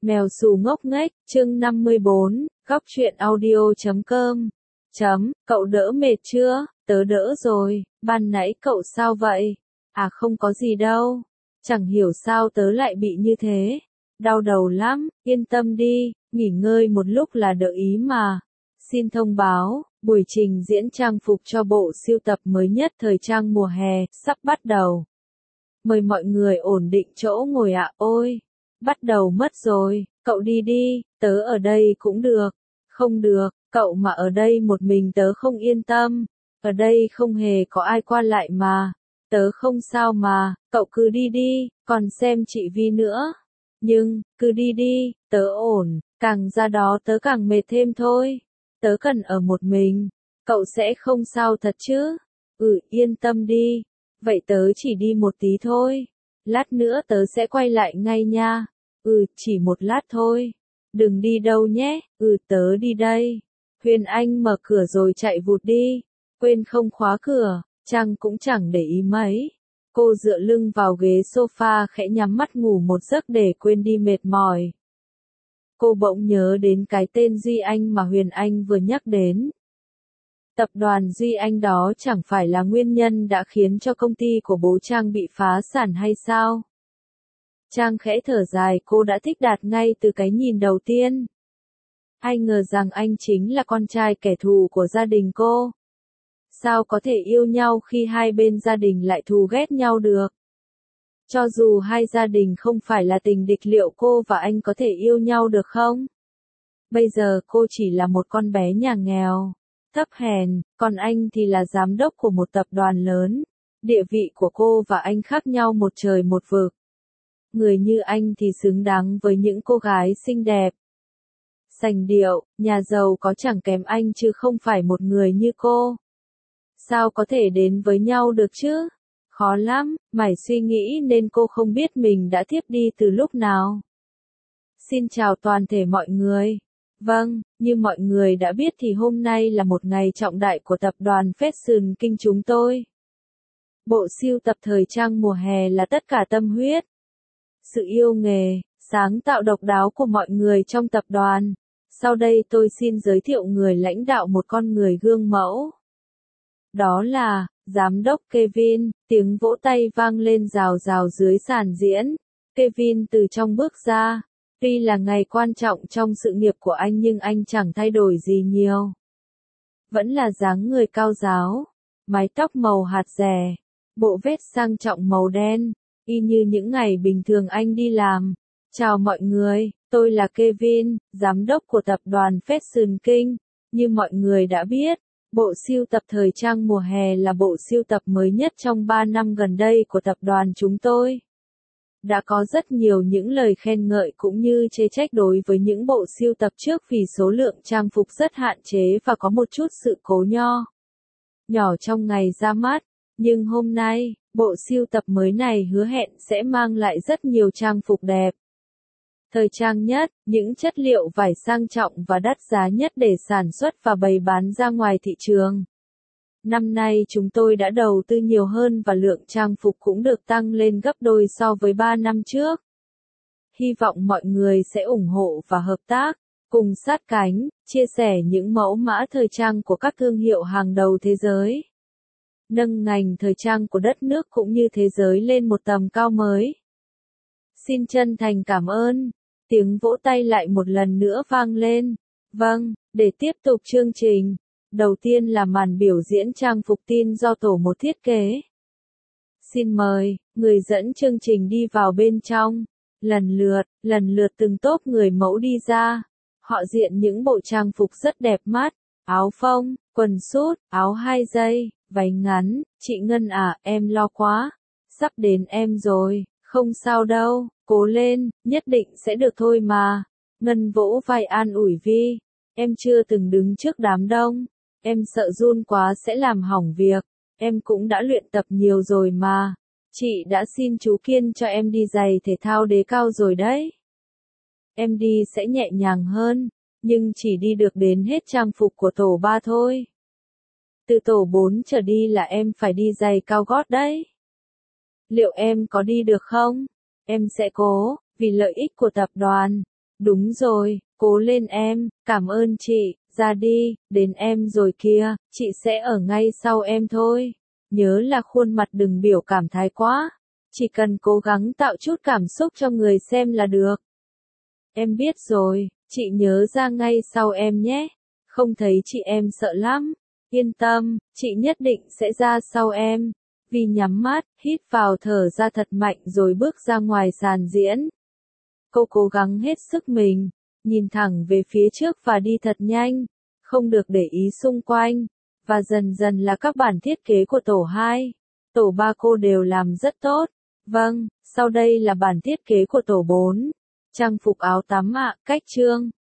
Mèo xù ngốc nghếch, chương 54, góc truyện audio.com. Cậu đỡ mệt chưa? Tớ đỡ rồi, ban nãy cậu sao vậy? À không có gì đâu, chẳng hiểu sao tớ lại bị như thế. Đau đầu lắm, yên tâm đi, nghỉ ngơi một lúc là đỡ ý mà. Xin thông báo, buổi trình diễn trang phục cho bộ sưu tập mới nhất thời trang mùa hè, sắp bắt đầu. Mời mọi người ổn định chỗ ngồi ạ. Ôi, bắt đầu mất rồi, cậu đi đi, tớ ở đây cũng được. Không được, cậu mà ở đây một mình tớ không yên tâm. Ở đây không hề có ai qua lại mà. Tớ không sao mà, cậu cứ đi đi, còn xem chị Vi nữa. Nhưng, cứ đi đi, tớ ổn, càng ra đó tớ càng mệt thêm thôi. Tớ cần ở một mình, cậu sẽ không sao thật chứ? Yên tâm đi. Vậy tớ chỉ đi một tí thôi. Lát nữa tớ sẽ quay lại ngay nha. Chỉ một lát thôi. Đừng đi đâu nhé. Tớ đi đây. Huyền Anh mở cửa rồi chạy vụt đi. Quên không khóa cửa, Trang cũng chẳng để ý mấy. Cô dựa lưng vào ghế sofa khẽ nhắm mắt ngủ một giấc để quên đi mệt mỏi. Cô bỗng nhớ đến cái tên Duy Anh mà Huyền Anh vừa nhắc đến. Tập đoàn Duy Anh đó chẳng phải là nguyên nhân đã khiến cho công ty của bố Trang bị phá sản hay sao? Trang khẽ thở dài, cô đã thích Đạt ngay từ cái nhìn đầu tiên. Ai ngờ rằng anh chính là con trai kẻ thù của gia đình cô. Sao có thể yêu nhau khi hai bên gia đình lại thù ghét nhau được? Cho dù hai gia đình không phải là tình địch, liệu cô và anh có thể yêu nhau được không? Bây giờ cô chỉ là một con bé nhà nghèo, thấp hèn, còn anh thì là giám đốc của một tập đoàn lớn. Địa vị của cô và anh khác nhau một trời một vực. Người như anh thì xứng đáng với những cô gái xinh đẹp, sành điệu, nhà giàu có chẳng kém anh chứ không phải một người như cô. Sao có thể đến với nhau được chứ? Khó lắm, mải suy nghĩ nên cô không biết mình đã thiếp đi từ lúc nào. Xin chào toàn thể mọi người. Vâng, như mọi người đã biết thì hôm nay là một ngày trọng đại của tập đoàn Fashion King chúng tôi. Bộ sưu tập thời trang mùa hè là tất cả tâm huyết, sự yêu nghề, sáng tạo độc đáo của mọi người trong tập đoàn. Sau đây tôi xin giới thiệu người lãnh đạo một con người gương mẫu. Đó là, Giám đốc Kevin. Tiếng vỗ tay vang lên rào rào dưới sàn diễn. Kevin từ trong bước ra. Tuy là ngày quan trọng trong sự nghiệp của anh nhưng anh chẳng thay đổi gì nhiều. Vẫn là dáng người cao ráo, mái tóc màu hạt rẻ, bộ vest sang trọng màu đen, y như những ngày bình thường anh đi làm. Chào mọi người, tôi là Kevin, giám đốc của tập đoàn Fashion King. Như mọi người đã biết, bộ sưu tập thời trang mùa hè là bộ sưu tập mới nhất trong 3 năm gần đây của tập đoàn chúng tôi. Đã có rất nhiều những lời khen ngợi cũng như chê trách đối với những bộ sưu tập trước vì số lượng trang phục rất hạn chế và có một chút sự cố nhỏ trong ngày ra mắt. Nhưng hôm nay, bộ sưu tập mới này hứa hẹn sẽ mang lại rất nhiều trang phục đẹp, thời trang nhất, những chất liệu vải sang trọng và đắt giá nhất để sản xuất và bày bán ra ngoài thị trường. Năm nay chúng tôi đã đầu tư nhiều hơn và lượng trang phục cũng được tăng lên gấp đôi so với 3 năm trước. Hy vọng mọi người sẽ ủng hộ và hợp tác, cùng sát cánh, chia sẻ những mẫu mã thời trang của các thương hiệu hàng đầu thế giới. Nâng ngành thời trang của đất nước cũng như thế giới lên một tầm cao mới. Xin chân thành cảm ơn. Tiếng vỗ tay lại một lần nữa vang lên. Vâng, để tiếp tục chương trình. Đầu tiên là màn biểu diễn trang phục teen do tổ một thiết kế. Xin mời, người dẫn chương trình đi vào bên trong. Lần lượt từng tốp người mẫu đi ra. Họ diện những bộ trang phục rất đẹp mắt. Áo phông, quần sút, áo 2 dây, váy ngắn. Chị Ngân à, em lo quá. Sắp đến em rồi, không sao đâu, cố lên, nhất định sẽ được thôi mà. Ngân vỗ vai an ủi Vi. Em chưa từng đứng trước đám đông. Em sợ run quá sẽ làm hỏng việc. Em cũng đã luyện tập nhiều rồi mà. Chị đã xin chú Kiên cho em đi giày thể thao đế cao rồi đấy. Em đi sẽ nhẹ nhàng hơn, nhưng chỉ đi được đến hết trang phục của tổ 3 thôi. Từ tổ 4 trở đi là em phải đi giày cao gót đấy. Liệu em có đi được không? Em sẽ cố, vì lợi ích của tập đoàn. Đúng rồi, cố lên em, cảm ơn chị, ra đi, đến em rồi kìa, chị sẽ ở ngay sau em thôi. Nhớ là khuôn mặt đừng biểu cảm thái quá, chỉ cần cố gắng tạo chút cảm xúc cho người xem là được. Em biết rồi, chị nhớ ra ngay sau em nhé. Không thấy chị em sợ lắm. Yên tâm, chị nhất định sẽ ra sau em. Vi nhắm mắt, hít vào thở ra thật mạnh rồi bước ra ngoài sàn diễn. Cô cố gắng hết sức mình, nhìn thẳng về phía trước và đi thật nhanh, không được để ý xung quanh. Và dần dần là các bản thiết kế của tổ 2, tổ 3 cô đều làm rất tốt. Vâng, sau đây là bản thiết kế của tổ 4. Trang phục áo tắm ạ, cách chương.